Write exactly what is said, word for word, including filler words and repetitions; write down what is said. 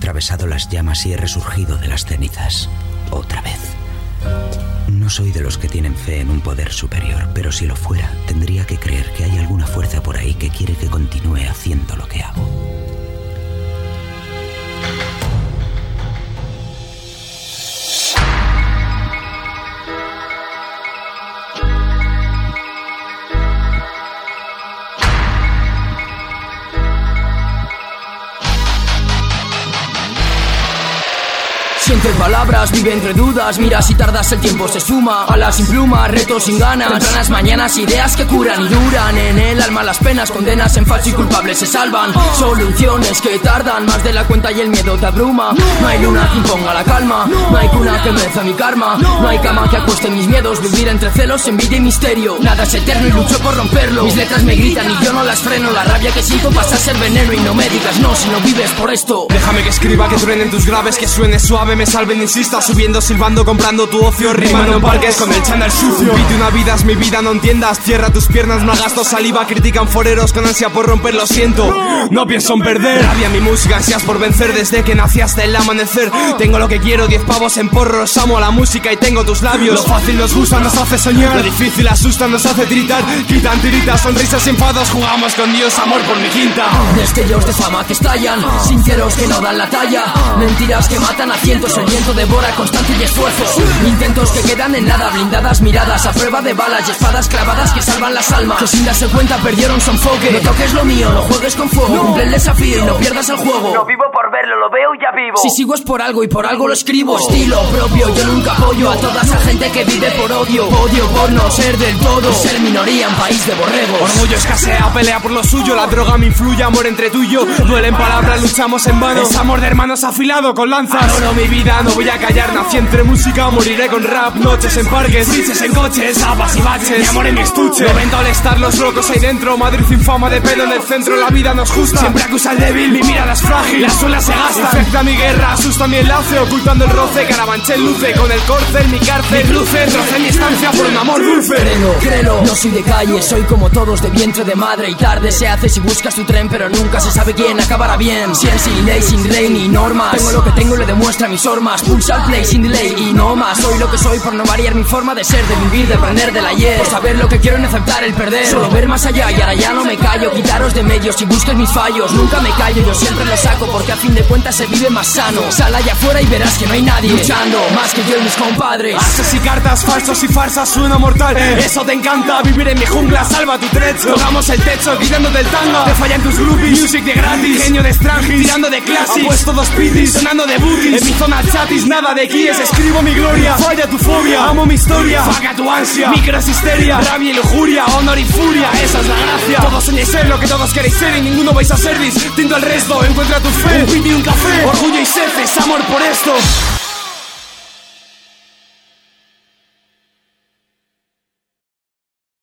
atravesado las llamas y he resurgido de las cenizas. Otra vez. No soy de los que tienen fe en un poder superior, pero si lo fuera, tendría que creer que hay alguna fuerza por ahí que quiere que continúe haciendo lo que hago. Siente palabras, vive entre dudas. Mira si tardas el tiempo se suma. Alas sin pluma, retos sin ganas. Tempranas mañanas, ideas que curan y duran. En el alma las penas, condenas en falso y culpables se salvan. Soluciones que tardan más de la cuenta y el miedo te abruma. No hay luna que imponga la calma. No hay cuna que meza mi karma. No hay cama que acueste mis miedos. Vivir entre celos, envidia y misterio. Nada es eterno y lucho por romperlo. Mis letras me gritan y yo no las freno. La rabia que siento pasa a ser veneno. Y no me digas no si no vives por esto. Déjame que escriba, que truenen tus graves, que suene suave, me salven, insista, subiendo, silbando, comprando tu ocio, rimando en parques con el chándal sucio. Pide una vida, es mi vida, no entiendas. Cierra tus piernas, no gasto saliva. Critican foreros con ansia por romper, lo siento. No pienso en perder. Rabia mi música, ansias por vencer. Desde que nací hasta el amanecer. Tengo lo que quiero, diez pavos en porros. Amo la música y tengo tus labios. Lo fácil nos gusta, nos hace soñar. Lo difícil asusta, nos hace tiritar. Quitan tiritas, sonrisas, enfados. Jugamos con Dios, amor por mi quinta. Destellos de fama que estallan, sinceros que no dan la talla. Mentiras que matan a cientos, el viento devora constante y esfuerzo. Intentos que quedan en nada, blindadas miradas a prueba de balas y espadas clavadas que salvan las almas. Que sin darse cuenta perdieron su enfoque. No toques lo mío, no juegues con fuego. Cumple el desafío y no pierdas el juego. No vivo por verlo, lo veo y ya vivo. Si sigo es por algo y por algo lo escribo. Estilo propio, yo nunca apoyo a toda esa gente que vive por odio. Odio por no ser del todo, ser minoría en país de borregos. Orgullo escasea, pelea por lo suyo. La droga me influye, amor entre tú y yo. Duelen palabras, luchamos en vano. Es amor de hermanos afilado con lanzas. No, no, mi vida, no voy a callar. Nací entre música, moriré con rap. Noches en parques, biches en coches, apas y baches. Mi amor en mi estuche. Noventa al estar los locos ahí dentro. Madrid sin fama de pelo en el centro. La vida nos justa, siempre acusa al débil. Mi mirada es frágil, la suela se gasta. Infecta mi guerra, asusta mi enlace. Ocultando el roce, Carabanchel luce. Con el corcel, mi cárcel, mi cruce. Trocé mi estancia por un amor dulce. Créelo, créelo, no soy de calle. Soy como todos de vientre de madre. Y tarde se hace si buscas tu tren. Pero nunca se sabe quién acabará bien. Sin sin ley, sin rey ni normas. Tengo lo que tengo y le demuestra mis hormas. Pulsa al play sin delay y no más. Soy lo que soy por no variar mi forma de ser, de vivir, de aprender del ayer. Por saber lo que quiero en aceptar el perder. Solo ver más allá y ahora ya no me callo. Quitaros de medios y busques mis fallos. Nunca me callo, yo siempre lo saco. Porque a fin de cuentas se vive más sano. Sal allá afuera y verás que no hay nadie luchando más que yo y mis compadres. Haces y cartas, falsos y farsas, suena mortal. Eso te encanta, vivir en mi jungla, salva tu trecho. Tocamos el techo, quitando del tanga. Te fallan tus groupies, music de gratis. Genio de strangis, tirando de classics. Apuesto dos pitis, sonando de bookies. En mi zona chatis, nada de guíes. Escribo mi gloria, falla tu fobia. Amo mi historia, faga tu ansia. Micros histeria, rabia y lujuria. Honor y furia, esa es la gracia. Todos soñéis ser lo que todos queréis ser y ninguno vais a ser distinto al resto. Encuentra tu fe, un piti y un café. Orgullo y sed, es amor por esto.